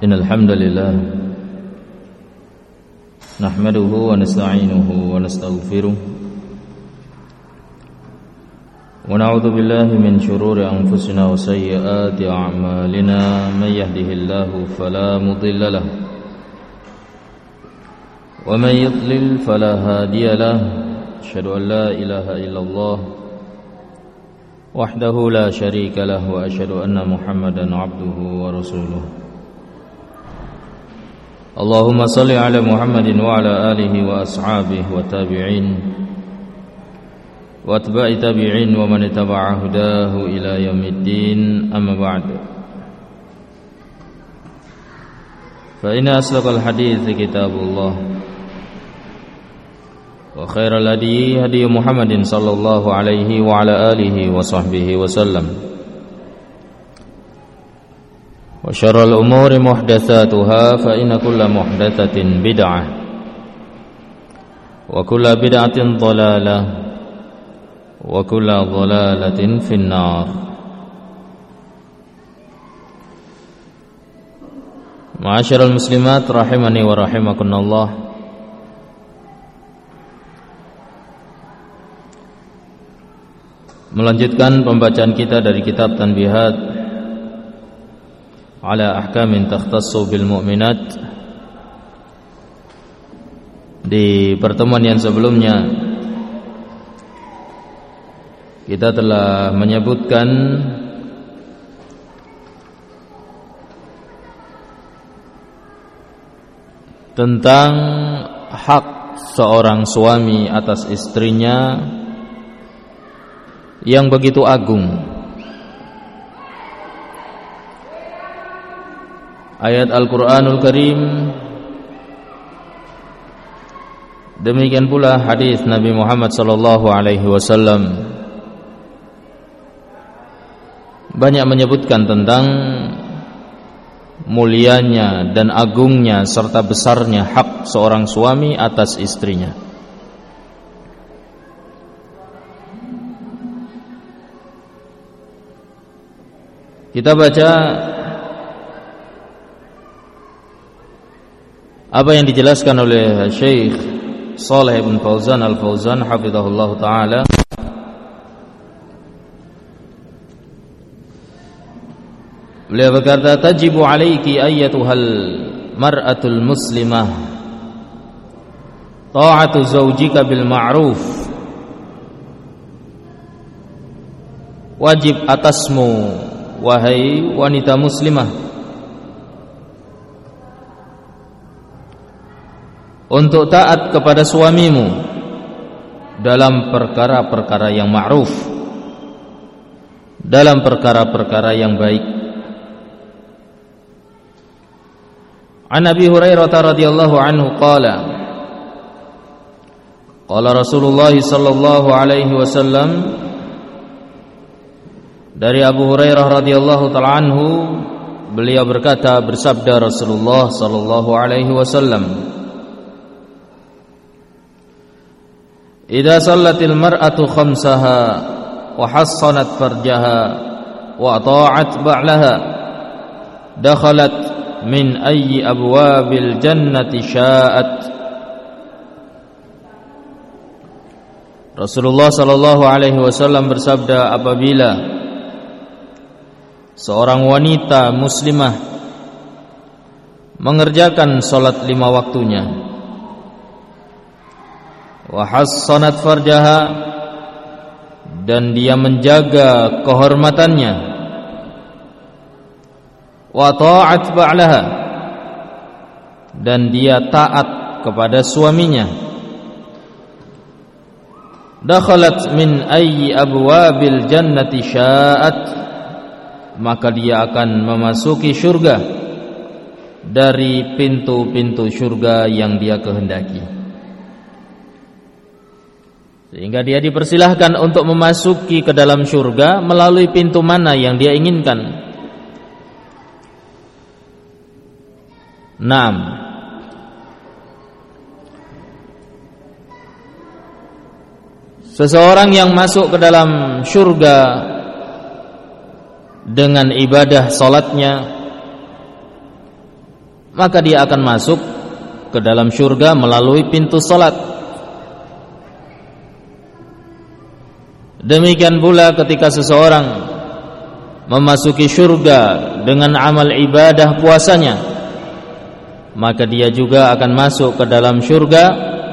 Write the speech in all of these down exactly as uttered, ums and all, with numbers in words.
Innal hamdalillah nahmaduhu wa nasta'inuhu wa nastaghfiruh wa na'udzu billahi min shururi anfusina wa sayyiati a'malina may yahdihillahu fala mudilla lahu wa may yudlil fala hadiya lahu asyhadu an la ilaha illallah wahdahu la syarika lahu wa asyhadu anna muhammadan 'abduhu wa rasuluh. Allahumma salli ala Muhammadin wa ala alihi wa ashabihi wa tabi'in wa atba'i tabi'in wa man ittaba'a hudahu ila yaumiddin, amma ba'd. Fa inna asdaqal hadithi kitabullah wa khairal hadi hadi Muhammadin sallallahu alaihi wa ala alihi wa sahbihi wa sallam. Wa syarrul umuri muhdatsatuha fa inna kulla muhdatsatin bid'ah wa kulla bid'atin dhalalah wa kulla dhalalatin finnar. Ma'asyiral muslimat rahimani wa rahimakumullah. Melanjutkan pembacaan kita dari kitab Tanbihat ala ahkamin takhtassu bil mu'minat. Di pertemuan yang sebelumnya kita telah menyebutkan tentang hak seorang suami atas istrinya yang begitu agung. Ayat Al-Quranul Karim, demikian pula hadis Nabi Muhammad sallallahu alaihi wasallam banyak menyebutkan tentang mulianya dan agungnya serta besarnya hak seorang suami atas istrinya. Kita baca apa yang dijelaskan oleh Syekh Shalih bin Fauzan Al-Fauzan hafizahullah ta'ala. Beliau berkata, tajibu alaiki ayyatuhal mar'atul muslimah ta'atu zawjika bil ma'ruf. Wajib atasmu wahai wanita muslimah untuk taat kepada suamimu dalam perkara-perkara yang ma'ruf, dalam perkara-perkara yang baik. An Abi Hurairah radhiyallahu anhu qala qala Rasulullah sallallahu alaihi wasallam, dari Abu Hurairah radhiyallahu ta'ala anhu, beliau berkata, bersabda Rasulullah sallallahu alaihi wasallam, idza sallatil mar'atu khamsaha wa hassanat farjaha wa ata'at ba'laha dakhalat min ayyi abwabil jannati sya'at. Rasulullah sallallahu alaihi wasallam bersabda, apabila seorang wanita muslimah mengerjakan salat lima waktunya, wa hassanat farjaha, dan dia menjaga kehormatannya, wa ta'at ba'laha, dan dia taat kepada suaminya, dakhalat min ayyi abwabil jannati sya'at, maka dia akan memasuki syurga dari pintu-pintu syurga yang dia kehendaki. Sehingga dia dipersilahkan untuk memasuki ke dalam syurga melalui pintu mana yang dia inginkan. Naam. Seseorang yang masuk ke dalam syurga dengan ibadah salatnya, maka dia akan masuk ke dalam syurga melalui pintu salat. Demikian pula ketika seseorang memasuki syurga dengan amal ibadah puasanya, maka dia juga akan masuk ke dalam syurga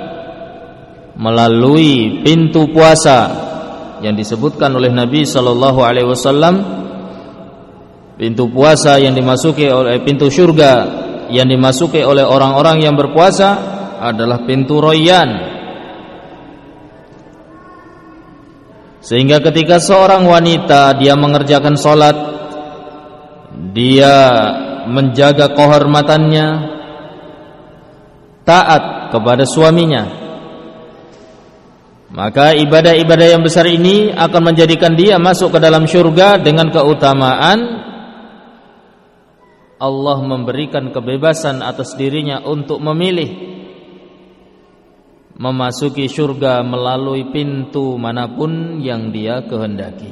melalui pintu puasa yang disebutkan oleh Nabi sallallahu alaihi wasallam. Pintu puasa yang dimasuki oleh pintu syurga yang dimasuki oleh orang-orang yang berpuasa adalah pintu Rayyan. Sehingga ketika seorang wanita dia mengerjakan salat, dia menjaga kehormatannya, taat kepada suaminya, maka ibadah-ibadah yang besar ini akan menjadikan dia masuk ke dalam syurga dengan keutamaan Allah memberikan kebebasan atas dirinya untuk memilih memasuki syurga melalui pintu manapun yang dia kehendaki.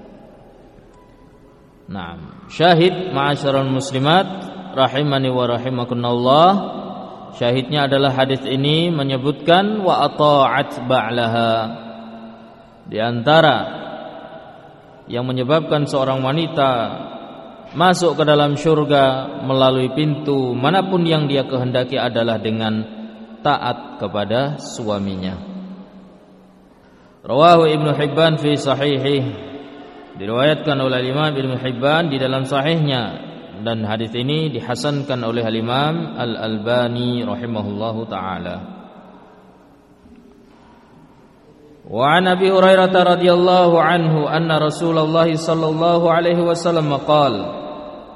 Nah, syahid ma'asyiral muslimat rahimani wa rahimakumullah, syahidnya adalah hadis ini menyebutkan wa ata'at ba'laha. Di antara yang menyebabkan seorang wanita masuk ke dalam syurga melalui pintu manapun yang dia kehendaki adalah dengan taat kepada suaminya. Rawahu Ibnu Hibban fi sahihih, diriwayatkan oleh Imam Ibnu Hibban di dalam sahihnya, dan hadis ini dihasankan oleh Imam Al-Albani rahimahullahu taala. Wa an Abi Hurairah radhiyallahu anhu anna Rasulullah sallallahu alaihi wasallam qala,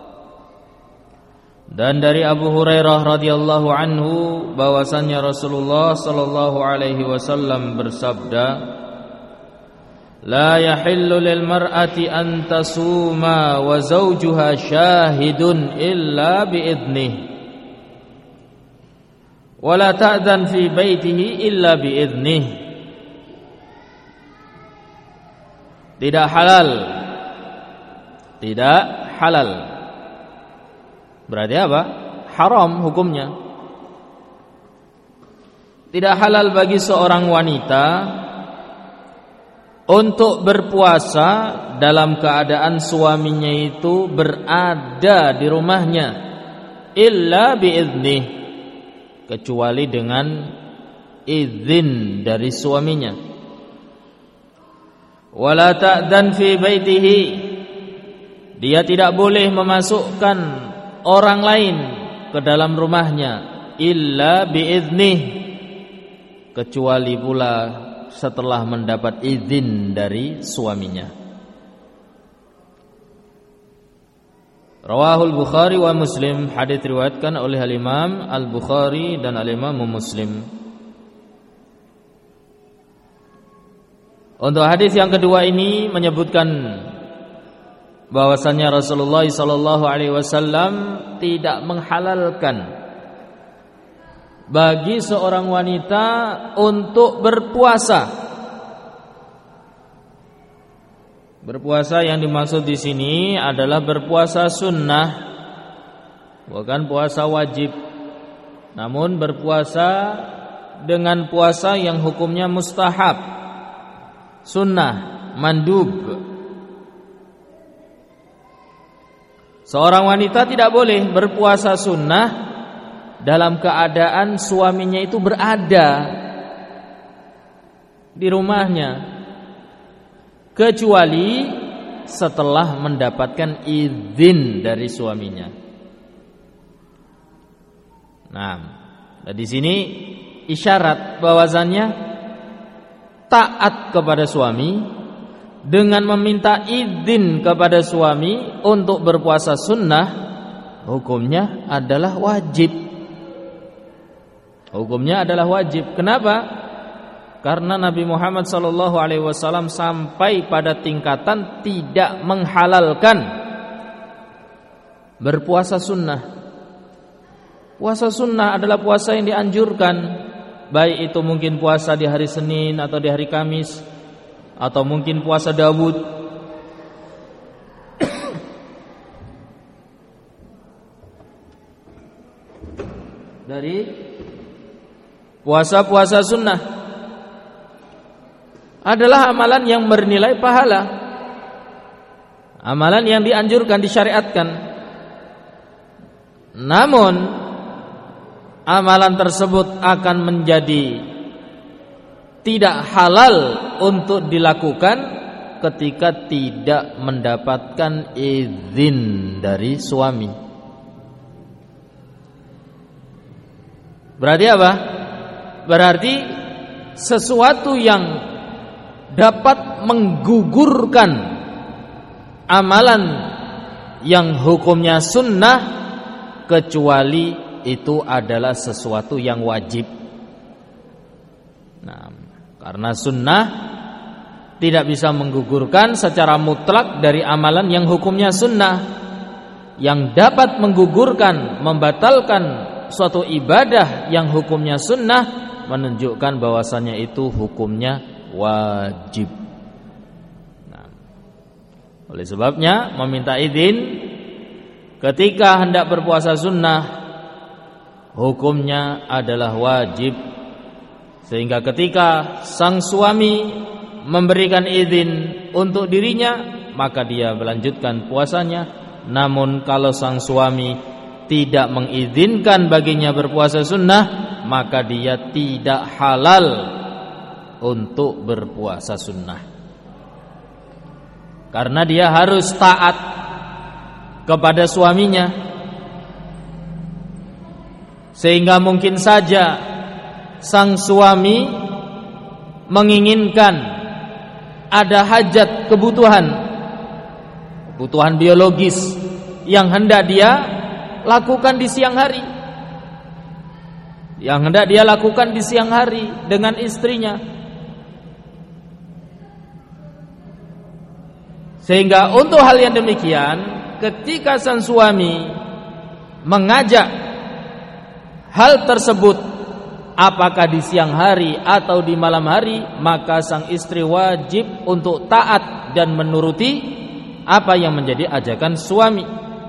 dan dari Abu Hurairah radhiyallahu anhu bahwasannya Rasulullah sallallahu alaihi wasallam bersabda, la yahillu lil mar'ati an tasuma wa zawjuha syahidun illa bi idnih wa la ta'dhan fi baitihi illa bi idnih. Tidak halal, tidak halal berarti apa? Haram hukumnya. Tidak halal bagi seorang wanita untuk berpuasa dalam keadaan suaminya itu berada di rumahnya, illa biiznih, kecuali dengan izin dari suaminya. Wala ta'dan fi baitihi, dia tidak boleh memasukkan orang lain ke dalam rumahnya, illa biiznih, kecuali pula setelah mendapat izin dari suaminya. Rawahul Bukhari wa Muslim, hadits riwayatkan oleh Al-Imam Al-Bukhari dan Al-Imam Muslim. Untuk hadis yang kedua ini menyebutkan bahwasannya Rasulullah sallallahu alaihi wasallam tidak menghalalkan bagi seorang wanita untuk berpuasa. Berpuasa yang dimaksud di sini adalah berpuasa sunnah, bukan puasa wajib. Namun berpuasa dengan puasa yang hukumnya mustahab, sunnah, mandub. Seorang wanita tidak boleh berpuasa sunnah dalam keadaan suaminya itu berada di rumahnya, kecuali setelah mendapatkan izin dari suaminya. Nah, di sini isyarat bahwasannya taat kepada suami dengan meminta izin kepada suami untuk berpuasa sunnah, hukumnya adalah wajib. Hukumnya adalah wajib. Kenapa? Karena Nabi Muhammad sallallahu alaihi wasallam sampai pada tingkatan tidak menghalalkan berpuasa sunnah. Puasa sunnah adalah puasa yang dianjurkan, baik itu mungkin puasa di hari Senin atau di hari Kamis, atau mungkin puasa Daud. dari puasa-puasa sunnah adalah amalan yang bernilai pahala, amalan yang dianjurkan, disyariatkan. Namun amalan tersebut akan menjadi tidak halal untuk dilakukan ketika tidak mendapatkan izin dari suami. Berarti apa? Berarti sesuatu yang dapat menggugurkan amalan yang hukumnya sunnah, kecuali itu adalah sesuatu yang wajib. Nah, karena sunnah tidak bisa menggugurkan secara mutlak dari amalan yang hukumnya sunnah. Yang dapat menggugurkan, membatalkan suatu ibadah yang hukumnya sunnah, menunjukkan bahwasannya itu hukumnya wajib. Nah, oleh sebabnya meminta izin ketika hendak berpuasa sunnah hukumnya adalah wajib. Sehingga ketika sang suami memberikan izin untuk dirinya, maka dia melanjutkan puasanya. Namun kalau sang suami tidak mengizinkan baginya berpuasa sunnah, maka dia tidak halal untuk berpuasa sunnah. Karena dia harus taat kepada suaminya. Sehingga mungkin saja sang suami menginginkan ada hajat, kebutuhan kebutuhan biologis yang hendak dia lakukan di siang hari, yang hendak dia lakukan di siang hari dengan istrinya. Sehingga untuk hal yang demikian, ketika sang suami mengajak hal tersebut, apakah di siang hari atau di malam hari, maka sang istri wajib untuk taat dan menuruti apa yang menjadi ajakan suami.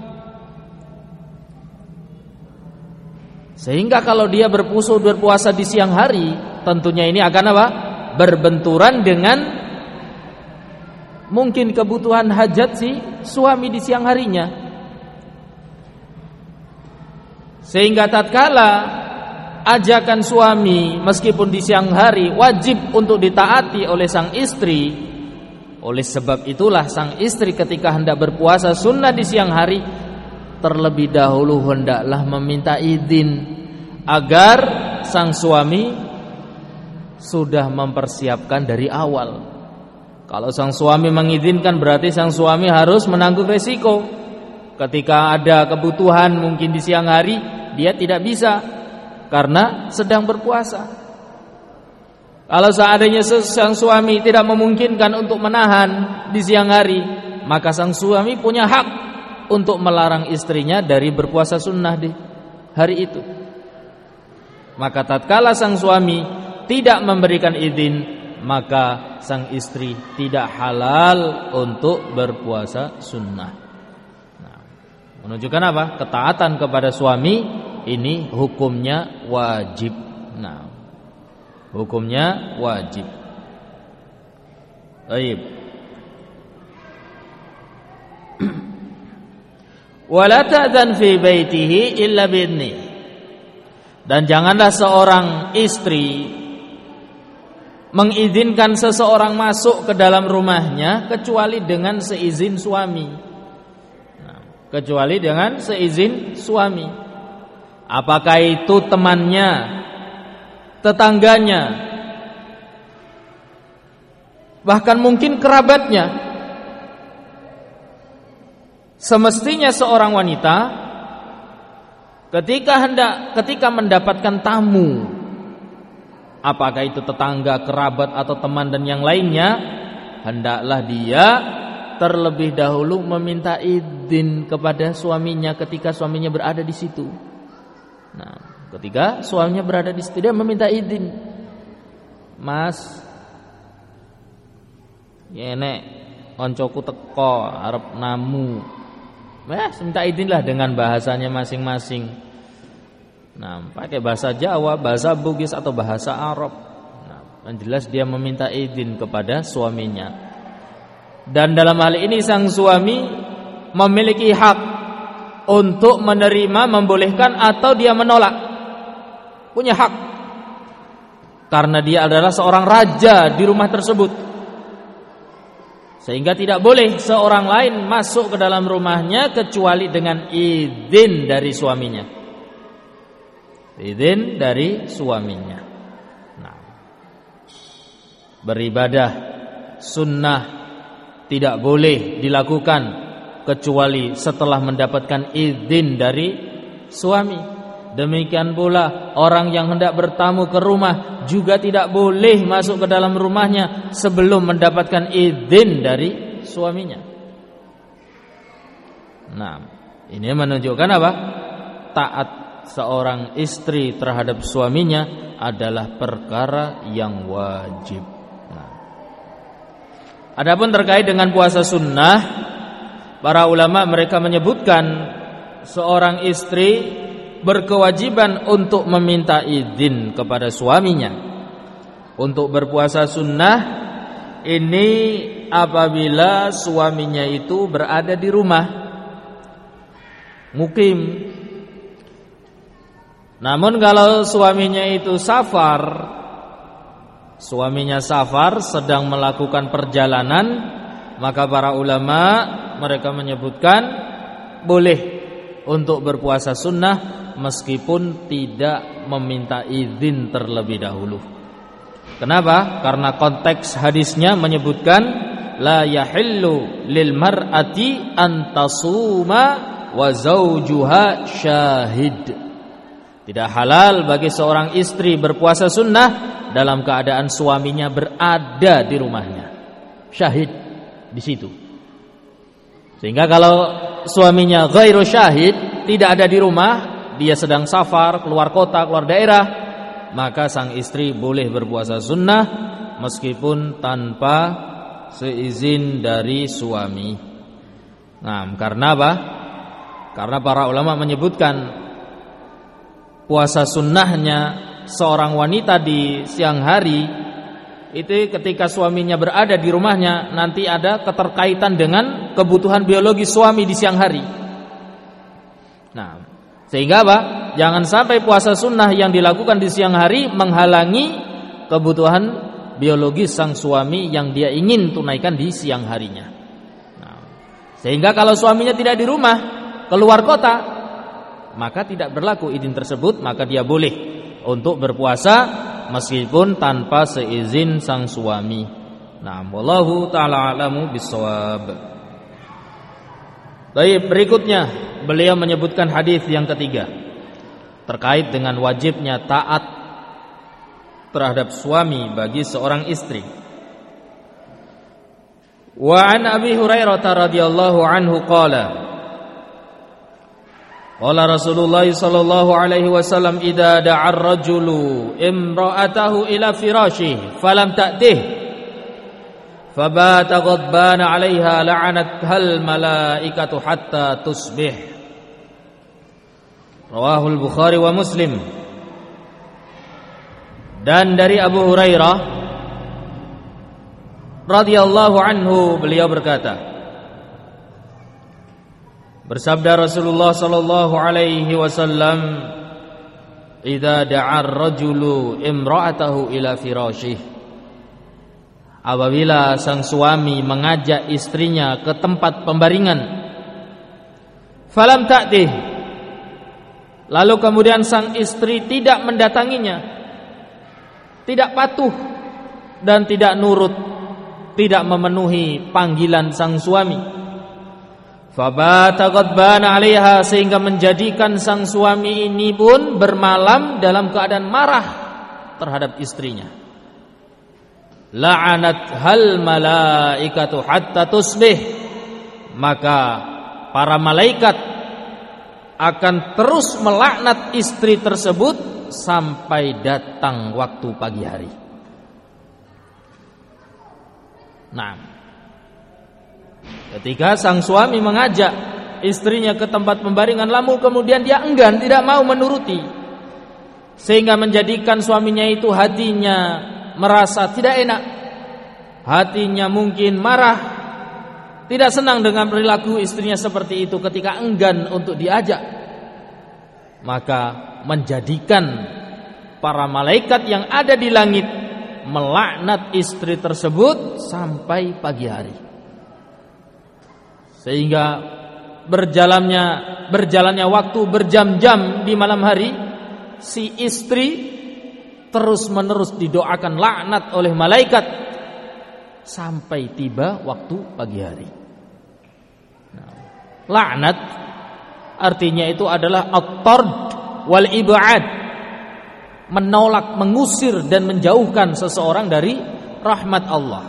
Sehingga kalau dia berpuasa berpuasa di siang hari, tentunya ini akan apa? Berbenturan dengan mungkin kebutuhan hajat si suami di siang harinya. Sehingga tatkala ajakan suami meskipun di siang hari wajib untuk ditaati oleh sang istri, oleh sebab itulah sang istri ketika hendak berpuasa sunnah di siang hari, terlebih dahulu hendaklah meminta izin agar sang suami sudah mempersiapkan dari awal. Kalau sang suami mengizinkan, berarti sang suami harus menanggung resiko. Ketika ada kebutuhan mungkin di siang hari, dia tidak bisa karena sedang berpuasa. Kalau seandainya sang suami tidak memungkinkan untuk menahan di siang hari, maka sang suami punya hak untuk melarang istrinya dari berpuasa sunnah di hari itu. Maka tatkala sang suami tidak memberikan izin, maka sang istri tidak halal untuk berpuasa sunnah. Nah, menunjukkan apa? Ketaatan kepada suami ini hukumnya wajib. Nah, hukumnya wajib. Baik. Wala ta'dzan fi baitihi illa bi'idni. Dan janganlah seorang istri mengizinkan seseorang masuk ke dalam rumahnya kecuali dengan seizin suami. Nah, kecuali dengan seizin suami. Apakah itu temannya, tetangganya, bahkan mungkin kerabatnya. Semestinya seorang wanita ketika hendak ketika mendapatkan tamu, apakah itu tetangga, kerabat atau teman dan yang lainnya, hendaklah dia terlebih dahulu meminta izin kepada suaminya ketika suaminya berada di situ. Nah, ketika suaminya berada di situ, dia meminta izin. Mas, yenek koncoku teko arep namu. Mas, minta izin lah dengan bahasanya masing-masing. Nah, pakai bahasa Jawa, bahasa Bugis atau bahasa Arab. Nah, yang jelas dia meminta izin kepada suaminya. Dan dalam hal ini sang suami memiliki hak untuk menerima, membolehkan atau dia menolak. Punya hak. Karena dia adalah seorang raja di rumah tersebut. Sehingga tidak boleh seorang lain masuk ke dalam rumahnya kecuali dengan izin dari suaminya. Izin dari suaminya. Nah, beribadah sunnah tidak boleh dilakukan kecuali setelah mendapatkan izin dari suami. Demikian pula orang yang hendak bertamu ke rumah juga tidak boleh masuk ke dalam rumahnya sebelum mendapatkan izin dari suaminya. Nah, ini menunjukkan apa? Taat seorang istri terhadap suaminya adalah perkara yang wajib. Nah, adapun terkait dengan puasa sunnah, para ulama mereka menyebutkan seorang istri berkewajiban untuk meminta izin kepada suaminya untuk berpuasa sunnah ini apabila suaminya itu berada di rumah mukim. Namun kalau suaminya itu safar, suaminya safar sedang melakukan perjalanan, maka para ulama mereka menyebutkan boleh untuk berpuasa sunnah meskipun tidak meminta izin terlebih dahulu. Kenapa? Karena konteks hadisnya menyebutkan la yahillu lil mar'ati an tasuma wa zawjuha syahid. Tidak halal bagi seorang istri berpuasa sunnah dalam keadaan suaminya berada di rumahnya, syahid di situ. Sehingga kalau suaminya ghairu syahid, tidak ada di rumah, dia sedang safar, keluar kota, keluar daerah, maka sang istri boleh berpuasa sunnah meskipun tanpa seizin dari suami. Nah, karena apa? Karena para ulama menyebutkan puasa sunnahnya seorang wanita di siang hari itu ketika suaminya berada di rumahnya nanti ada keterkaitan dengan kebutuhan biologis suami di siang hari. Nah, sehingga apa? Jangan sampai puasa sunnah yang dilakukan di siang hari menghalangi kebutuhan biologis sang suami yang dia ingin tunaikan di siang harinya. Nah, sehingga kalau suaminya tidak di rumah, keluar kota, maka tidak berlaku izin tersebut, maka dia boleh untuk berpuasa meskipun tanpa seizin sang suami. Nah, wallahu ta'ala a'lamu bissawab. Baik, berikutnya beliau menyebutkan hadis yang ketiga terkait dengan wajibnya taat terhadap suami bagi seorang istri. Wa an Abi Hurairah radhiyallahu anhu qala Qala Rasulullah sallallahu alaihi wasallam idza da'a ar-rajulu imra'atahu ila firashihi falam ta'tih fabata ghadbana 'alaiha la'anathal malaikatu hatta tusbih. Rawahul Bukhari wa Muslim. Dan dari Abu Hurairah radhiyallahu anhu beliau berkata, bersabda Rasulullah sallallahu alaihi wasallam, "Idza da'a ar-rajulu imra'atahu ila firashih." Apabila sang suami mengajak istrinya ke tempat pembaringan, falam ta'tih, lalu kemudian sang istri tidak mendatanginya, tidak patuh dan tidak nurut, tidak memenuhi panggilan sang suami, fabata ghadbana 'alaiha, sehingga menjadikan sang suami ini pun bermalam dalam keadaan marah terhadap istrinya. La'anat hal malaikatu hatta tusbih, maka para malaikat akan terus melaknat istri tersebut sampai datang waktu pagi hari. Nah, ketika sang suami mengajak istrinya ke tempat pembaringan, lalu kemudian dia enggan, tidak mau menuruti, sehingga menjadikan suaminya itu hatinya merasa tidak enak, hatinya mungkin marah, tidak senang dengan perilaku istrinya seperti itu ketika enggan untuk diajak, maka menjadikan para malaikat yang ada di langit melaknat istri tersebut sampai pagi hari. Sehingga berjalannya berjalannya waktu berjam-jam di malam hari, si istri terus-menerus didoakan laknat oleh malaikat sampai tiba waktu pagi hari. Nah, laknat artinya itu adalah at-tard wal ib'ad, menolak, mengusir dan menjauhkan seseorang dari rahmat Allah.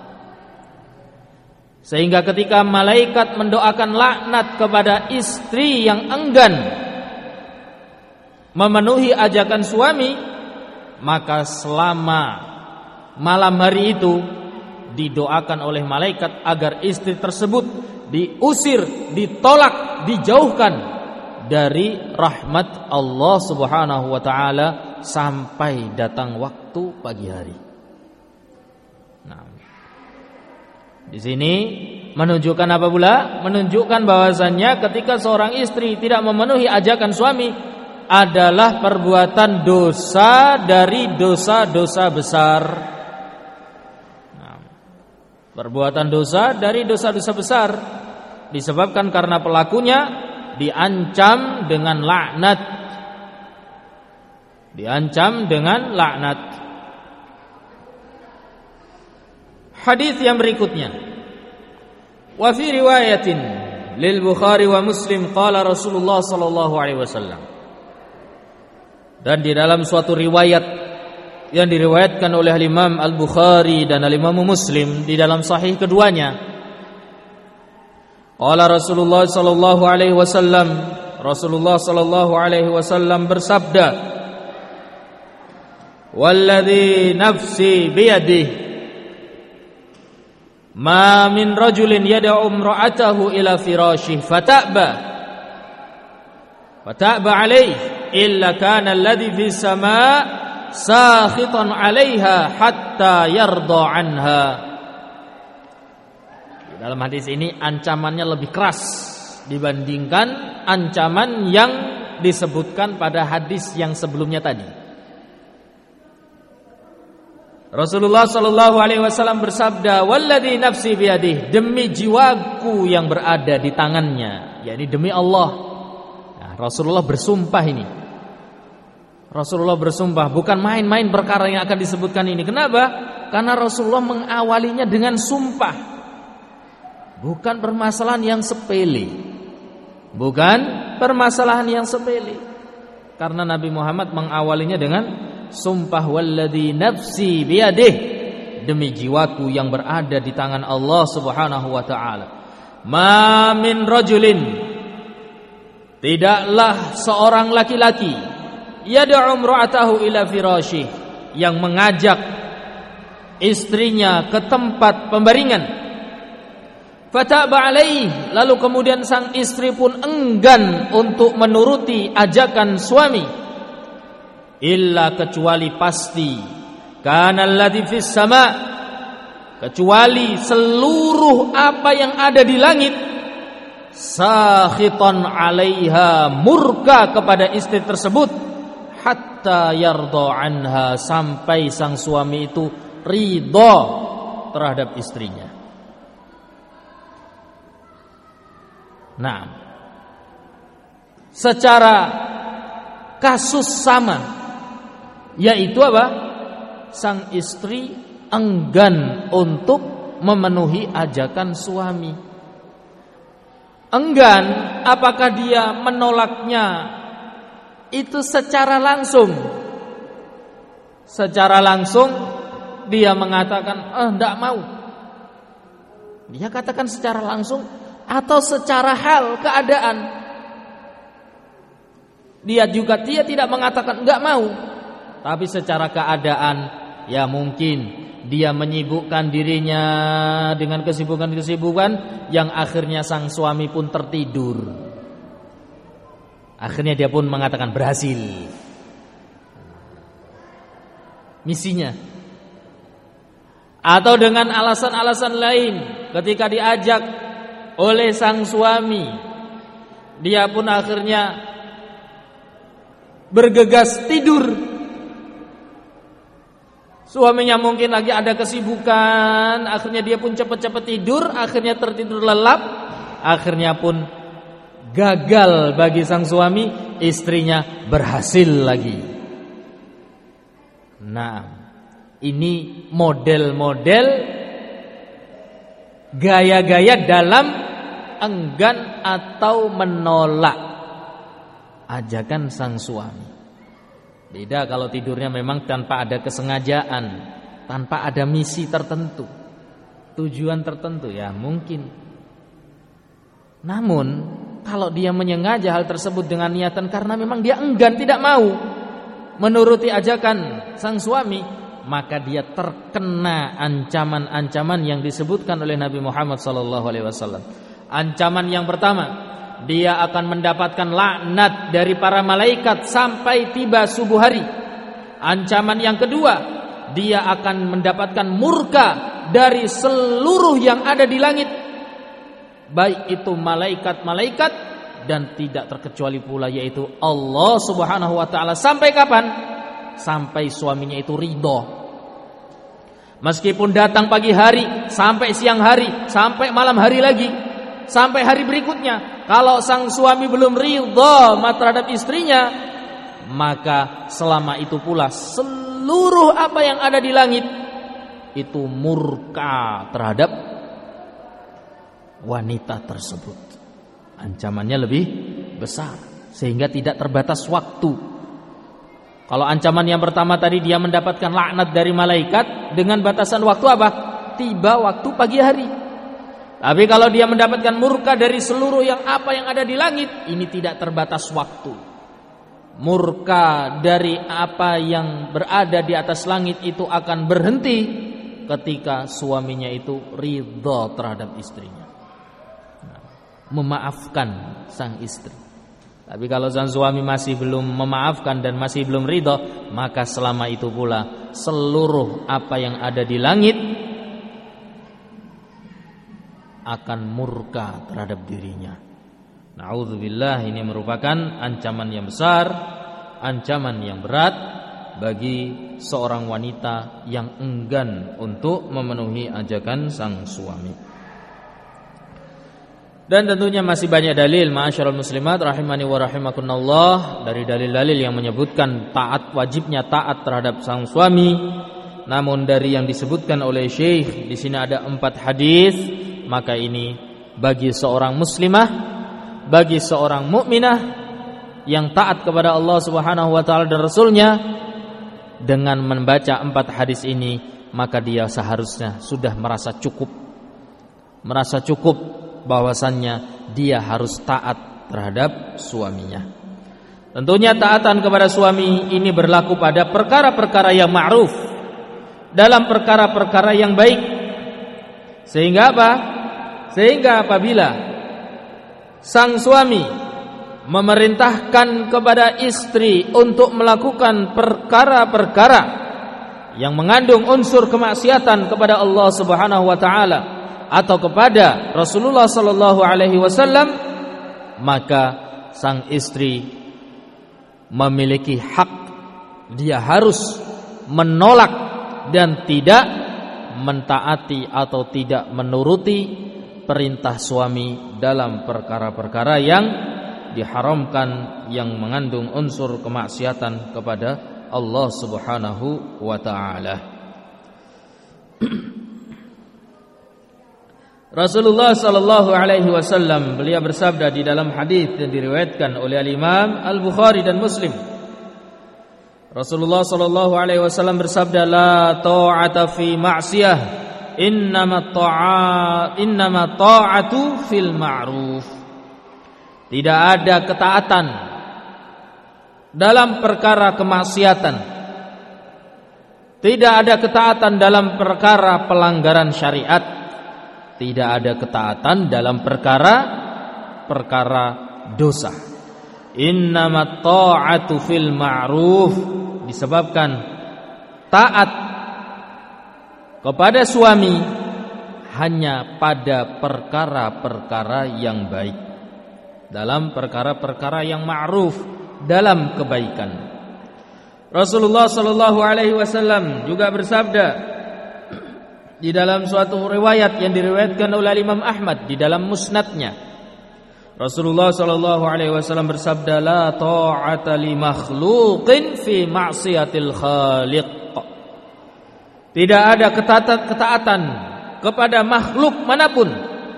Sehingga ketika malaikat mendoakan laknat kepada istri yang enggan memenuhi ajakan suami, maka selama malam hari itu didoakan oleh malaikat agar istri tersebut diusir, ditolak, dijauhkan dari rahmat Allah Subhanahu wa taala sampai datang waktu pagi hari. Nah, di sini menunjukkan apa pula? Menunjukkan bahwasannya ketika seorang istri tidak memenuhi ajakan suami adalah perbuatan dosa dari dosa-dosa besar. Nah, perbuatan dosa dari dosa-dosa besar disebabkan karena pelakunya diancam dengan laknat. Diancam dengan laknat. Hadis yang berikutnya. Wa fi riwayatin lil Bukhari wa Muslim qala Rasulullah sallallahu alaihi wasallam. Dan di dalam suatu riwayat yang diriwayatkan oleh Imam Al-Bukhari dan Imam Muslim di dalam sahih keduanya, qala Rasulullah sallallahu alaihi wasallam, Rasulullah sallallahu alaihi wasallam bersabda, "Walladzi nafsi biyadihi ma min rajulin yad'u imra'atahu ila firashih fata'ba fata'ba alayhi illa kana alladhi fis sama' sakhitan 'alayha hatta yarda 'anha." Dalam hadis ini ancamannya lebih keras dibandingkan ancaman yang disebutkan pada hadis yang sebelumnya tadi. Rasulullah sallallahu alaihi wasallam bersabda, "Walladzi nafsi biyadihi," demi jiwaku yang berada di tangannya, yakni demi Allah. Nah, Rasulullah bersumpah ini. Rasulullah bersumpah, bukan main-main perkara yang akan disebutkan ini. Kenapa? Karena Rasulullah mengawalinya dengan sumpah. Bukan permasalahan yang sepele. Bukan permasalahan yang sepele. Karena Nabi Muhammad mengawalinya dengan sumpah, walladzi nafsi biyadih, demi jiwaku yang berada di tangan Allah Subhanahu wa taala. Ma min rajulin, tidaklah seorang laki-laki, yad'u imra'atahu ila firasyih, yang mengajak istrinya ke tempat pembaringan, fata'ba alaih, lalu kemudian sang istri pun enggan untuk menuruti ajakan suami, illa, kecuali pasti, kana alladzi fis sama', kecuali seluruh apa yang ada di langit, sakhitan 'alaiha, murka kepada istri tersebut, hatta yarda anha, sampai sang suami itu ridha terhadap istrinya. Nah, secara kasus sama, yaitu apa? Sang istri enggan untuk memenuhi ajakan suami. Enggan, apakah dia menolaknya itu secara langsung? Secara langsung dia mengatakan, "Eh, enggak mau." Dia katakan secara langsung atau secara hal keadaan. Dia juga dia tidak mengatakan enggak mau, tapi secara keadaan, ya mungkin dia menyibukkan dirinya dengan kesibukan-kesibukan yang akhirnya sang suami pun tertidur. Akhirnya dia pun mengatakan berhasil. misinya. Atau dengan alasan-alasan lain, ketika diajak oleh sang suami, dia pun akhirnya bergegas tidur. Suaminya mungkin lagi ada kesibukan, akhirnya dia pun cepat-cepat tidur, akhirnya tertidur lelap, akhirnya pun gagal bagi sang suami, istrinya berhasil lagi. Nah, ini model-model gaya-gaya dalam enggan atau menolak ajakan sang suami. Beda kalau tidurnya memang tanpa ada kesengajaan, tanpa ada misi tertentu, tujuan tertentu, ya mungkin. Namun kalau dia menyengaja hal tersebut dengan niatan karena memang dia enggan, tidak mau menuruti ajakan sang suami, maka dia terkena ancaman-ancaman yang disebutkan oleh Nabi Muhammad sallallahu alaihi wasallam. Ancaman yang pertama, dia akan mendapatkan laknat dari para malaikat sampai tiba subuh hari. Ancaman yang kedua, dia akan mendapatkan murka dari seluruh yang ada di langit, baik itu malaikat-malaikat dan tidak terkecuali pula yaitu Allah Subhanahu wa taala. Sampai kapan? Sampai suaminya itu ridho. Meskipun datang pagi hari, sampai siang hari, sampai malam hari lagi, sampai hari berikutnya, kalau sang suami belum ridho terhadap istrinya, maka selama itu pula seluruh apa yang ada di langit itu murka terhadap wanita tersebut. Ancamannya lebih besar, sehingga tidak terbatas waktu. Kalau ancaman yang pertama tadi dia mendapatkan laknat dari malaikat dengan batasan waktu apa? Tiba waktu pagi hari. Tapi kalau dia mendapatkan murka dari seluruh yang apa yang ada di langit, ini tidak terbatas waktu. Murka dari apa yang berada di atas langit itu akan berhenti ketika suaminya itu ridha terhadap istrinya, memaafkan sang istri. Tapi kalau sang suami masih belum memaafkan dan masih belum ridha, maka selama itu pula seluruh apa yang ada di langit akan murka terhadap dirinya. Na'udzubillah, ini merupakan ancaman yang besar, ancaman yang berat bagi seorang wanita yang enggan untuk memenuhi ajakan sang suami. Dan tentunya masih banyak dalil, ma'asyiral muslimat rahimani wa rahimakumullah, dari dalil-dalil yang menyebutkan taat, wajibnya taat terhadap sang suami. Namun dari yang disebutkan oleh Syekh di sini ada empat hadis, maka ini bagi seorang muslimah, bagi seorang mukminah yang taat kepada Allah Subhanahu wa taala dan Rasulnya, dengan membaca empat hadis ini, maka dia seharusnya sudah merasa cukup, merasa cukup bahwasannya dia harus taat terhadap suaminya. Tentunya taatan kepada suami ini berlaku pada perkara-perkara yang ma'ruf, dalam perkara-perkara yang baik. Sehingga apa? Sehingga apabila sang suami memerintahkan kepada istri untuk melakukan perkara-perkara yang mengandung unsur kemaksiatan kepada Allah Subhanahu wa taala atau kepada Rasulullah sallallahu alaihi wasallam, maka sang istri memiliki hak, dia harus menolak dan tidak mentaati atau tidak menuruti perintah suami dalam perkara-perkara yang diharamkan, yang mengandung unsur kemaksiatan kepada Allah Subhanahu wa taala. Rasulullah sallallahu alaihi wasallam beliau bersabda di dalam hadis yang diriwayatkan oleh Al-Imam Al-Bukhari dan Muslim. Rasulullah sallallahu alaihi wasallam bersabda, la ta'ata fi ma'siyah, innama ta'a innama ta'atu fil ma'ruf. Tidak ada ketaatan dalam perkara kemaksiatan, tidak ada ketaatan dalam perkara pelanggaran syariat, tidak ada ketaatan dalam perkara perkara dosa. Innamat ta'atu fil ma'ruf, disebabkan taat kepada suami hanya pada perkara-perkara yang baik, dalam perkara-perkara yang ma'ruf, dalam kebaikan. Rasulullah sallallahu alaihi wasallam juga bersabda di dalam suatu riwayat yang diriwayatkan oleh Imam Ahmad di dalam musnadnya. Rasulullah sallallahu alaihi wasallam bersabda, la ta'ata li makhluqin fi ma'siyatil khaliq. Tidak ada ketaatan kepada makhluk manapun,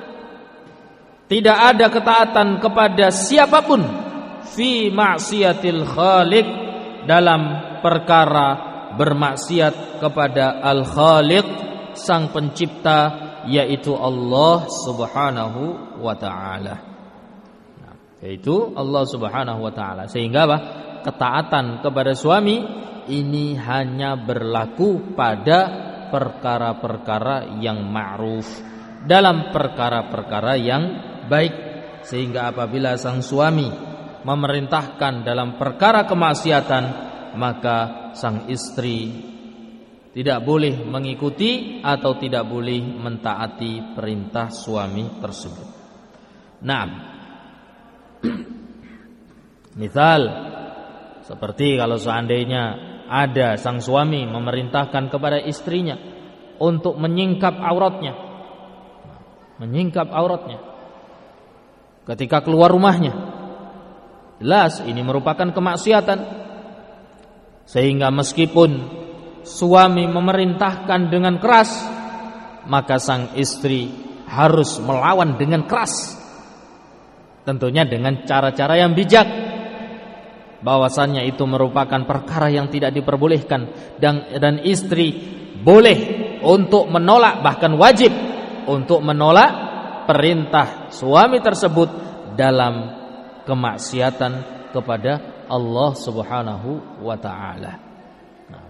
tidak ada ketaatan kepada siapapun fi ma'siyatil khaliq, dalam perkara bermaksiat kepada al-khaliq, sang pencipta, yaitu Allah subhanahu wa ta'ala. Yaitu Allah subhanahu wa ta'ala. Sehingga apa? Ketaatan kepada suami ini hanya berlaku pada perkara-perkara yang ma'ruf, dalam perkara-perkara yang baik. Sehingga apabila sang suami memerintahkan dalam perkara kemaksiatan, maka sang istri tidak boleh mengikuti atau tidak boleh mentaati perintah suami tersebut. Nah, misal seperti kalau seandainya ada sang suami memerintahkan kepada istrinya untuk menyingkap auratnya, menyingkap auratnya ketika keluar rumahnya, jelas ini merupakan kemaksiatan. Sehingga meskipun suami memerintahkan dengan keras, maka sang istri harus melawan dengan keras, tentunya dengan cara-cara yang bijak, bahwasannya itu merupakan perkara yang tidak diperbolehkan, dan, dan istri boleh untuk menolak, bahkan wajib untuk menolak perintah suami tersebut dalam kemaksiatan kepada Allah subhanahu wa ta'ala. Nah,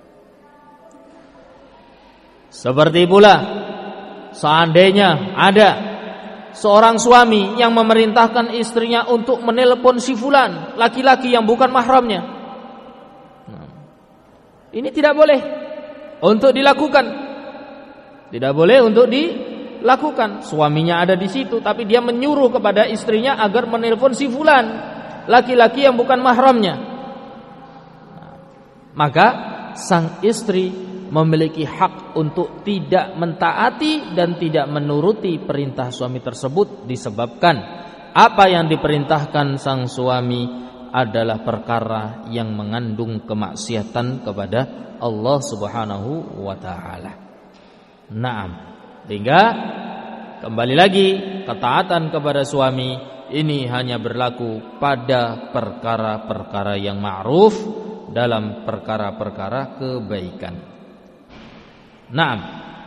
seperti pula seandainya ada seorang suami yang memerintahkan istrinya untuk menelpon si fulan, laki-laki yang bukan mahramnya, nah, ini tidak boleh untuk dilakukan. Tidak boleh untuk dilakukan. Suaminya ada di situ, tapi dia menyuruh kepada istrinya agar menelpon si fulan, laki-laki yang bukan mahramnya. Nah, maka sang istri memiliki hak untuk tidak mentaati dan tidak menuruti perintah suami tersebut, disebabkan apa yang diperintahkan sang suami adalah perkara yang mengandung kemaksiatan kepada Allah subhanahu wa ta'ala. Naam. Sehingga kembali lagi, ketaatan kepada suami ini hanya berlaku pada perkara-perkara yang ma'ruf, dalam perkara-perkara kebaikan. Naam.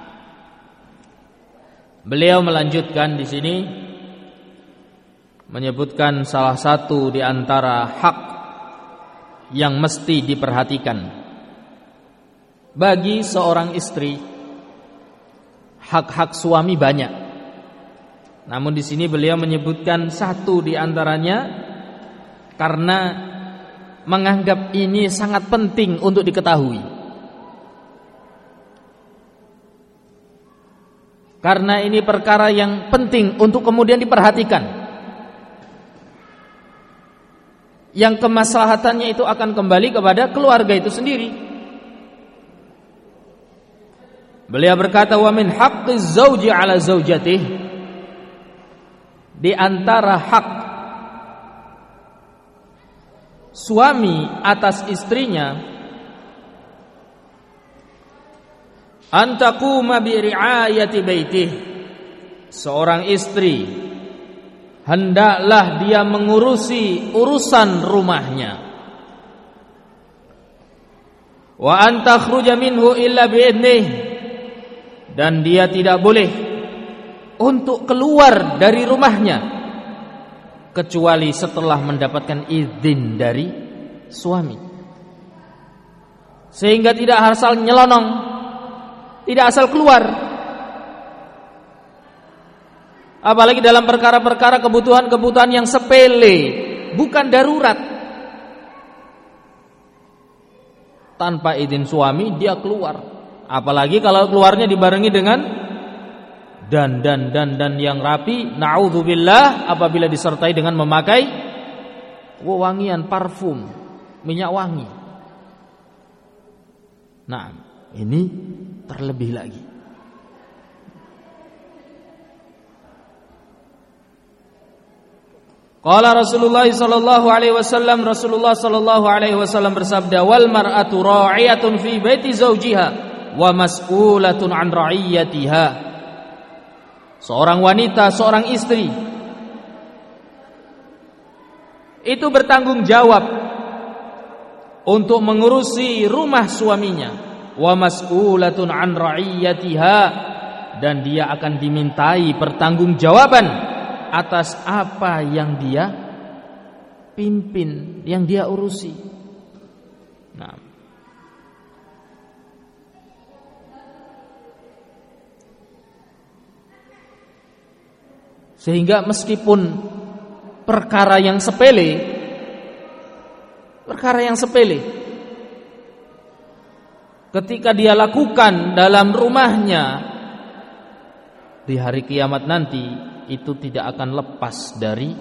Beliau melanjutkan di sini menyebutkan salah satu di antara hak yang mesti diperhatikan bagi seorang istri. Hak-hak suami banyak, namun di sini beliau menyebutkan satu di antaranya karena menganggap ini sangat penting untuk diketahui. Karena ini perkara yang penting untuk kemudian diperhatikan, yang kemaslahatannya itu akan kembali kepada keluarga itu sendiri. Beliau berkata, wa min haqqiz zauji ala zaujatih, di antara hak suami atas istrinya, an taquma bi riayati baitih, seorang istri hendaklah dia mengurusi urusan rumahnya, wa an takhruja minhu illa bi idnih, dan dia tidak boleh untuk keluar dari rumahnya kecuali setelah mendapatkan izin dari suami. Sehingga tidak asal nyelonong, tidak asal keluar. Apalagi dalam perkara-perkara kebutuhan-kebutuhan yang sepele, bukan darurat. tanpa izin suami dia keluar. Apalagi kalau keluarnya dibarengi dengan dan dan dan dan yang rapi, naudzubillah, apabila disertai dengan memakai wewangian, parfum, minyak wangi. Nah, ini terlebih lagi. Qala Rasulullah sallallahu alaihi wasallam, Rasulullah sallallahu alaihi wasallam bersabda, wal mar'atu ra'iyatun fi baiti zawjiha wa mas'ulatun an ra'iyatiha. Seorang wanita, seorang istri itu bertanggung jawab untuk mengurusi rumah suaminya, wa mas'ulatun an ra'iyatiha, dan dia akan dimintai pertanggungjawaban atas apa yang dia pimpin, yang dia urusi. Nah, sehingga meskipun perkara yang sepele, perkara yang sepele, ketika dia lakukan dalam rumahnya, di hari kiamat nanti itu tidak akan lepas dari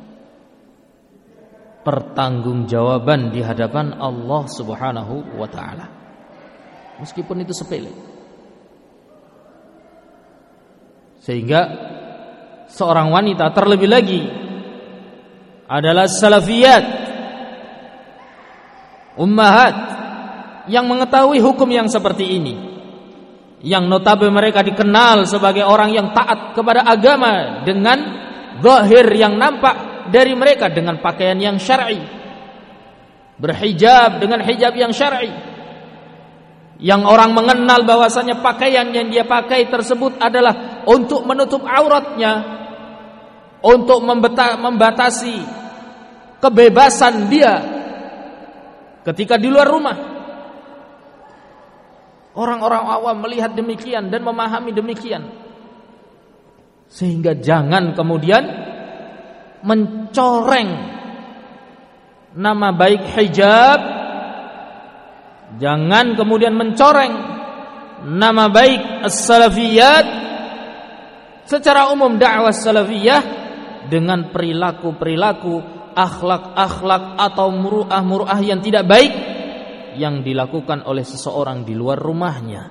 pertanggungjawaban di hadapan Allah Subhanahu wa taala. Meskipun itu sepele. Sehingga seorang wanita, terlebih lagi adalah salafiyat, ummahat, yang mengetahui hukum yang seperti ini, yang notabene mereka dikenal sebagai orang yang taat kepada agama dengan zahir yang nampak dari mereka, dengan pakaian yang syar'i, berhijab dengan hijab yang syar'i, yang orang mengenal bahwasanya pakaian yang dia pakai tersebut adalah untuk menutup auratnya, untuk membatasi kebebasan dia ketika di luar rumah. Orang-orang awam melihat demikian dan memahami demikian, sehingga jangan kemudian mencoreng nama baik hijab, jangan kemudian mencoreng nama baik as-salafiyat, secara umum dakwah salafiyah, dengan perilaku-perilaku, akhlak-akhlak atau muru'ah-muru'ah yang tidak baik yang dilakukan oleh seseorang di luar rumahnya.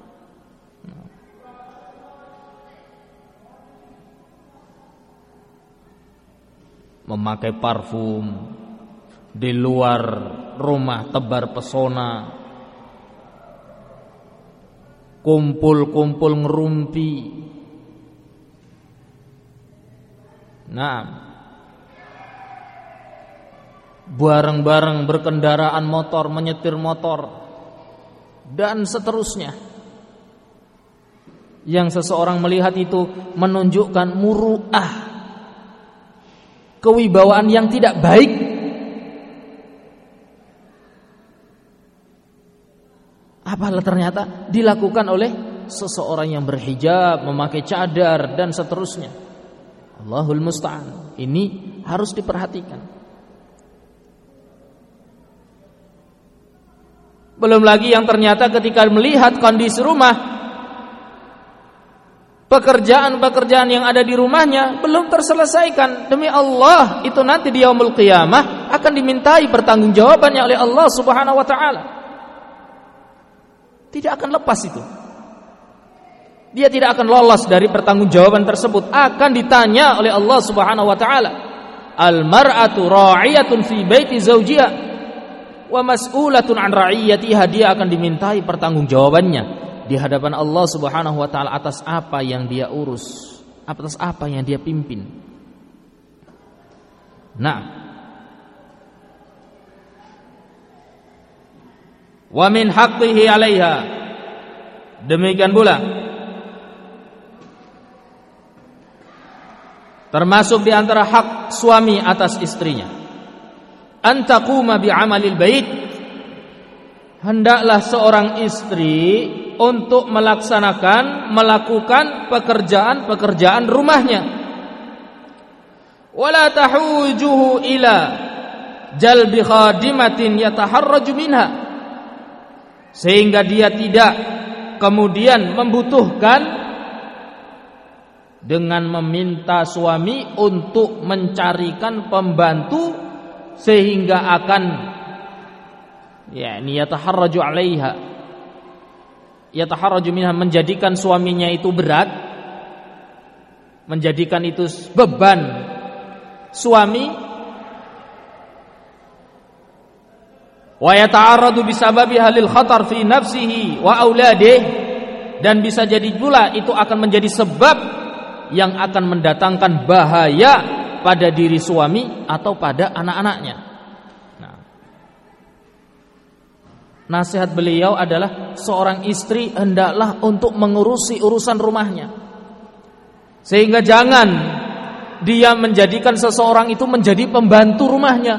Memakai parfum di luar rumah, tebar pesona, kumpul-kumpul ngerumpi. Nah, bareng-bareng berkendaraan motor, menyetir motor, dan seterusnya. Yang seseorang melihat itu menunjukkan muru'ah, kewibawaan yang tidak baik. Apalah ternyata dilakukan oleh seseorang yang berhijab, memakai cadar, dan seterusnya. Allahul musta'an. Ini harus diperhatikan. Belum lagi yang ternyata ketika melihat kondisi rumah, pekerjaan-pekerjaan yang ada di rumahnya belum terselesaikan. Demi Allah, itu nanti di yaumul qiyamah akan dimintai pertanggungjawabannya oleh Allah Subhanahu wa taala. Tidak akan lepas itu. Dia tidak akan lolos dari pertanggungjawaban tersebut, akan ditanya oleh Allah Subhanahu wa taala. Al-mar'atu ra'iyatun fi baiti zawjiha wa mas'ulatun an ra'iyatiha, dia akan dimintai pertanggungjawabannya di hadapan Allah Subhanahu wa taala atas apa yang dia urus, atas apa yang dia pimpin. Nah, wa min haqqihi 'alaiha, demikian pula termasuk di antara hak suami atas istrinya, antaquma bi'amalil bait, hendaklah seorang istri untuk melaksanakan, melakukan pekerjaan-pekerjaan rumahnya. Wala tahujuhu ila jalbi khadimatin yataharraju minha, sehingga dia tidak kemudian membutuhkan dengan meminta suami untuk mencarikan pembantu sehingga akan yakni yataharraju 'alaiha, yataharraju minha, menjadikan suaminya itu berat, menjadikan itu beban suami, wa yata'arradu bisababiha lil khatar fi nafsihi wa auladihi, dan bisa jadi pula itu akan menjadi sebab yang akan mendatangkan bahaya pada diri suami atau pada anak-anaknya. Nah, nasihat beliau adalah seorang istri hendaklah untuk mengurusi urusan rumahnya, sehingga jangan dia menjadikan seseorang itu menjadi pembantu rumahnya.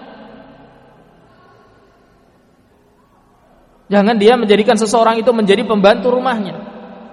Jangan dia menjadikan seseorang itu menjadi pembantu rumahnya.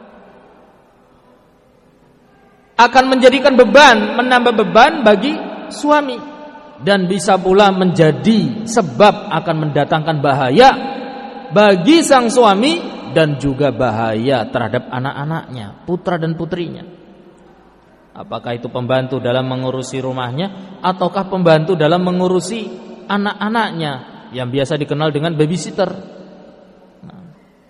Akan menjadikan beban, menambah beban bagi suami, dan bisa pula menjadi sebab akan mendatangkan bahaya bagi sang suami dan juga bahaya terhadap anak-anaknya, putra dan putrinya. Apakah itu pembantu dalam mengurusi rumahnya ataukah pembantu dalam mengurusi anak-anaknya yang biasa dikenal dengan babysitter. Nah,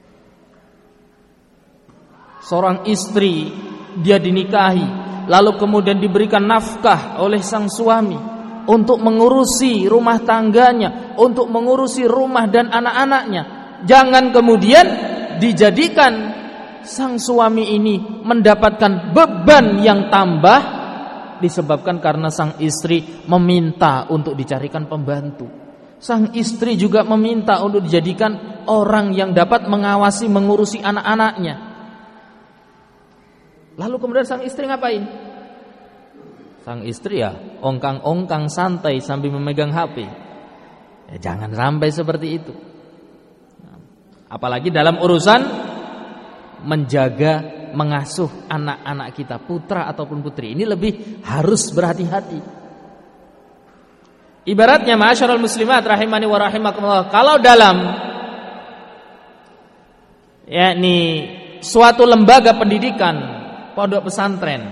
seorang istri dia dinikahi lalu kemudian diberikan nafkah oleh sang suami untuk mengurusi rumah tangganya, untuk mengurusi rumah dan anak-anaknya. Jangan kemudian dijadikan sang suami ini mendapatkan beban yang tambah disebabkan karena sang istri meminta untuk dicarikan pembantu. Sang istri juga meminta untuk dijadikan orang yang dapat mengawasi, mengurusi anak-anaknya. Lalu kemudian sang istri ngapain? Sang istri ya ongkang-ongkang santai sambil memegang H P. Ya, jangan sampai seperti itu. Apalagi dalam urusan menjaga, mengasuh anak-anak kita, putra ataupun putri. Ini lebih harus berhati-hati. Ibaratnya ma'asyiral muslimat rahimani wa rahimakumullah, kalau dalam yakni suatu lembaga pendidikan, pondok pesantren,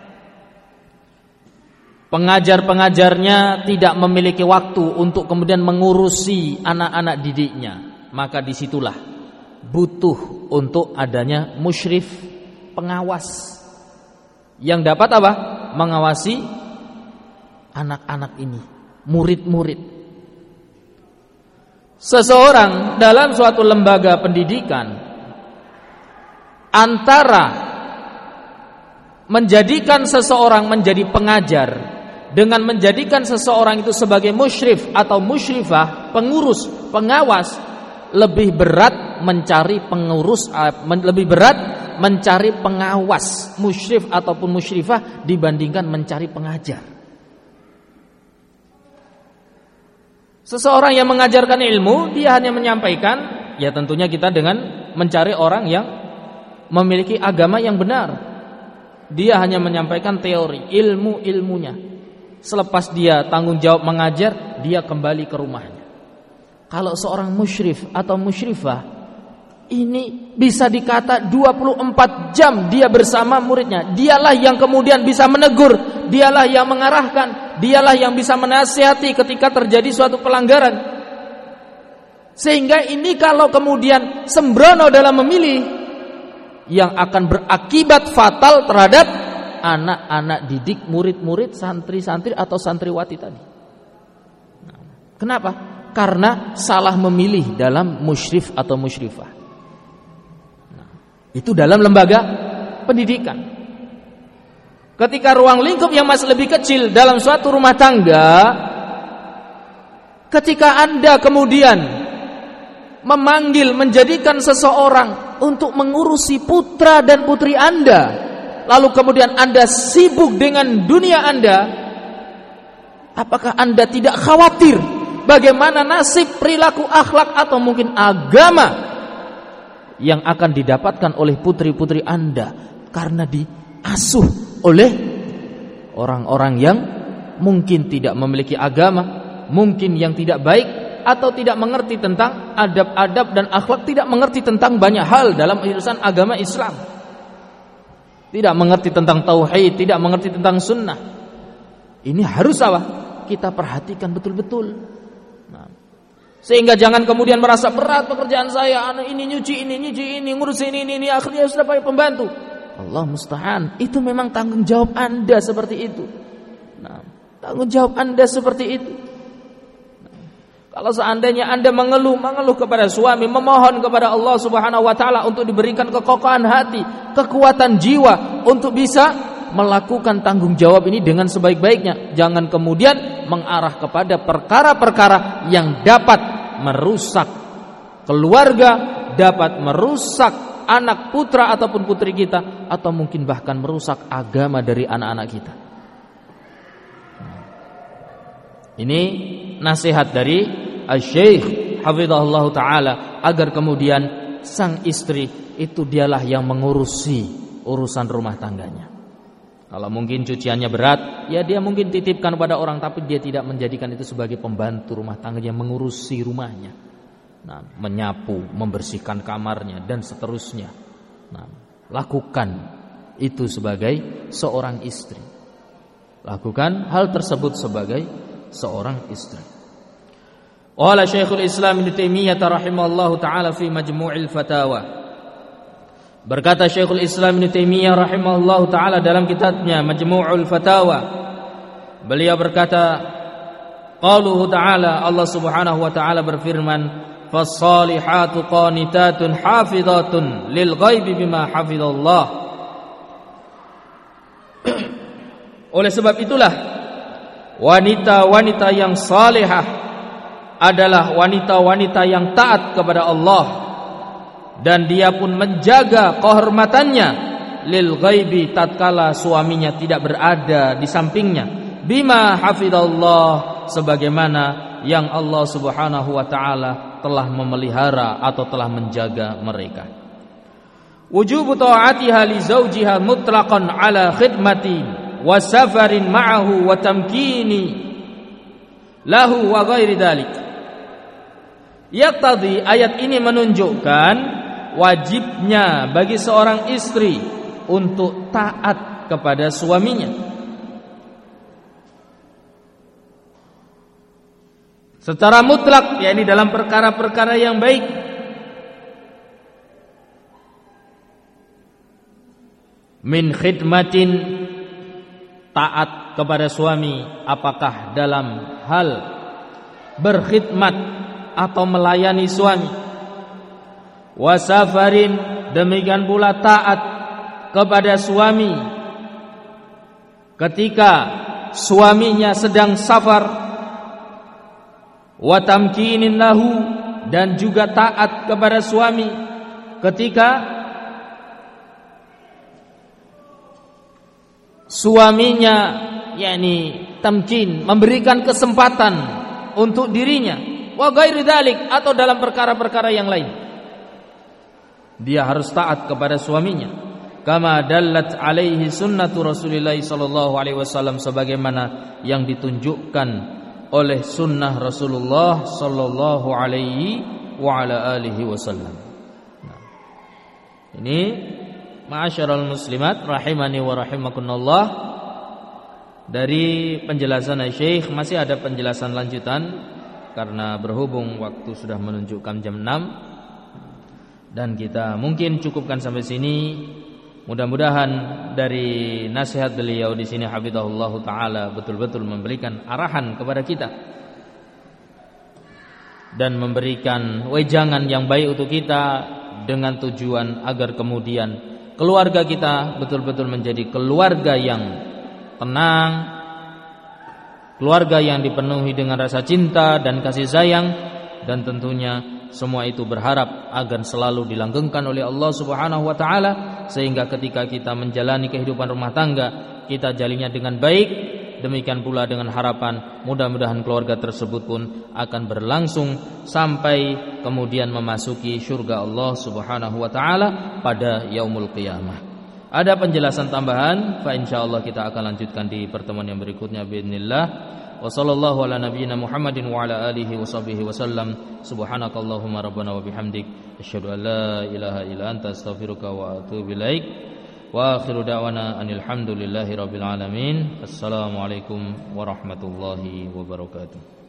pengajar-pengajarnya tidak memiliki waktu untuk kemudian mengurusi anak-anak didiknya, maka disitulah butuh untuk adanya musyrif, pengawas yang dapat apa? Mengawasi anak-anak ini, murid-murid. Seseorang dalam suatu lembaga pendidikan antara menjadikan seseorang menjadi pengajar dengan menjadikan seseorang itu sebagai musyrif atau musyrifah, pengurus, pengawas, lebih berat mencari pengurus, lebih berat mencari pengawas, musyrif ataupun musyrifah dibandingkan mencari pengajar. Seseorang yang mengajarkan ilmu, dia hanya menyampaikan, ya tentunya kita dengan mencari orang yang memiliki agama yang benar. Dia hanya menyampaikan teori, ilmu-ilmunya. Selepas dia tanggung jawab mengajar, dia kembali ke rumahnya. Kalau seorang musyrif atau musyrifah, ini bisa dikata dua puluh empat jam dia bersama muridnya. Dialah yang kemudian bisa menegur, dialah yang mengarahkan, dialah yang bisa menasihati ketika terjadi suatu pelanggaran. Sehingga ini kalau kemudian sembrono dalam memilih, yang akan berakibat fatal terhadap anak-anak didik, murid-murid, santri-santri atau santriwati tadi. Nah, kenapa? Karena salah memilih dalam musyrif atau musyrifah. Nah, itu dalam lembaga pendidikan. Ketika ruang lingkup yang masih lebih kecil dalam suatu rumah tangga, ketika Anda kemudian memanggil, menjadikan seseorang untuk mengurusi putra dan putri Anda, lalu kemudian Anda sibuk dengan dunia Anda, apakah Anda tidak khawatir bagaimana nasib, perilaku, akhlak atau mungkin agama yang akan didapatkan oleh putri-putri Anda karena diasuh oleh orang-orang yang mungkin tidak memiliki agama, mungkin yang tidak baik, atau tidak mengerti tentang adab-adab dan akhlak, tidak mengerti tentang banyak hal dalam urusan agama Islam, tidak mengerti tentang tauhid, tidak mengerti tentang sunnah. Ini harus apa? Kita perhatikan betul-betul. Nah, sehingga jangan kemudian merasa berat pekerjaan saya, ini nyuci ini, nyuci ini, ngurus ini, ini, ini, akhirnya sudah pakai pembantu. Allah musta'an, itu memang tanggung jawab Anda seperti itu. Nah, tanggung jawab Anda seperti itu. Kalau seandainya Anda mengeluh, mengeluh kepada suami, memohon kepada Allah Subhanahu wa taala untuk diberikan kekokohan hati, kekuatan jiwa untuk bisa melakukan tanggung jawab ini dengan sebaik-baiknya. Jangan kemudian mengarah kepada perkara-perkara yang dapat merusak keluarga, dapat merusak anak putra ataupun putri kita, atau mungkin bahkan merusak agama dari anak-anak kita. Ini nasihat dari Asy-Syaikh hafizahullah taala, agar kemudian sang istri itu dialah yang mengurusi urusan rumah tangganya. Kalau mungkin cuciannya berat, ya dia mungkin titipkan pada orang, tapi dia tidak menjadikan itu sebagai pembantu rumah tangga yang mengurusi rumahnya. Nah, menyapu, membersihkan kamarnya dan seterusnya. Nah, lakukan itu sebagai seorang istri. Lakukan hal tersebut sebagai seorang istri. Qala Syekhul Islam Ibnu Taimiyah rahimahullahu taala fi Majmu'il Fatawa. Berkata Syekhul Islam Ibnu Taimiyah rahimahullahu taala dalam kitabnya Majmu'ul Fatawa, beliau berkata, qauluhu ta'ala, Allah Subhanahu wa taala berfirman, fas-salihatu qanitatun hafizatun lil ghaibi bima hafizallah. Oleh sebab itulah wanita-wanita yang salihah adalah wanita-wanita yang taat kepada Allah, dan dia pun menjaga kehormatannya lil ghaibi, tatkala suaminya tidak berada di sampingnya, bima hafizallah, sebagaimana yang Allah Subhanahu wa taala telah memelihara atau telah menjaga mereka. Wujubu ta'atiha li zawjiha mutlaqan ala khidmati wa safarin ma'ahu wa tamkini lahu wa ghairi dzalik. Yaqtadi, ayat ini menunjukkan wajibnya bagi seorang istri untuk taat kepada suaminya secara mutlak, yakni dalam perkara-perkara yang baik. Min khidmatin, taat kepada suami, apakah dalam hal berkhidmat atau melayani suami. Wasafarin, demikian pula taat kepada suami ketika suaminya sedang safar. Watamkinin lahu, dan juga taat kepada suami ketika suaminya, yakni tamkin, memberikan kesempatan untuk dirinya, wa ghairi dzalik, atau dalam perkara-perkara yang lain. Dia harus taat kepada suaminya, kama dallat alaihi sunnatu Rasulillah sallallahu alaihi wasallam, sebagaimana yang ditunjukkan oleh sunnah Rasulullah sallallahu alaihi wa ala alihi wasallam. Nah, ini ma'asyiral muslimat rahimani wa rahimakumullah, dari penjelasan Syekh. Masih ada penjelasan lanjutan karena berhubung waktu sudah menunjukkan jam enam, dan kita mungkin cukupkan sampai sini. Mudah-mudahan dari nasihat beliau di sini hafizahullah taala betul-betul memberikan arahan kepada kita dan memberikan wejangan yang baik untuk kita, dengan tujuan agar kemudian keluarga kita betul-betul menjadi keluarga yang tenang, keluarga yang dipenuhi dengan rasa cinta dan kasih sayang, dan tentunya semua itu berharap agar selalu dilanggengkan oleh Allah Subhanahu wa taala, sehingga ketika kita menjalani kehidupan rumah tangga, kita jalinnya dengan baik. Demikian pula dengan harapan mudah-mudahan keluarga tersebut pun akan berlangsung sampai kemudian memasuki surga Allah Subhanahu wa taala pada yaumul qiyamah. Ada penjelasan tambahan, fa insyaallah kita akan lanjutkan di pertemuan yang berikutnya باذنillah. Wa sallallahu ala nabiyyina Muhammadin wa ala alihi wa sahbihi wa sallam. Subhanakallahumma rabbana wa bihamdik asyhadu an la ilaha illa anta astaghfiruka wa atubu ilaik. Wa akhiru da'wana anil hamdulillahi rabbil alamin. Assalamualaikum warahmatullahi wabarakatuh.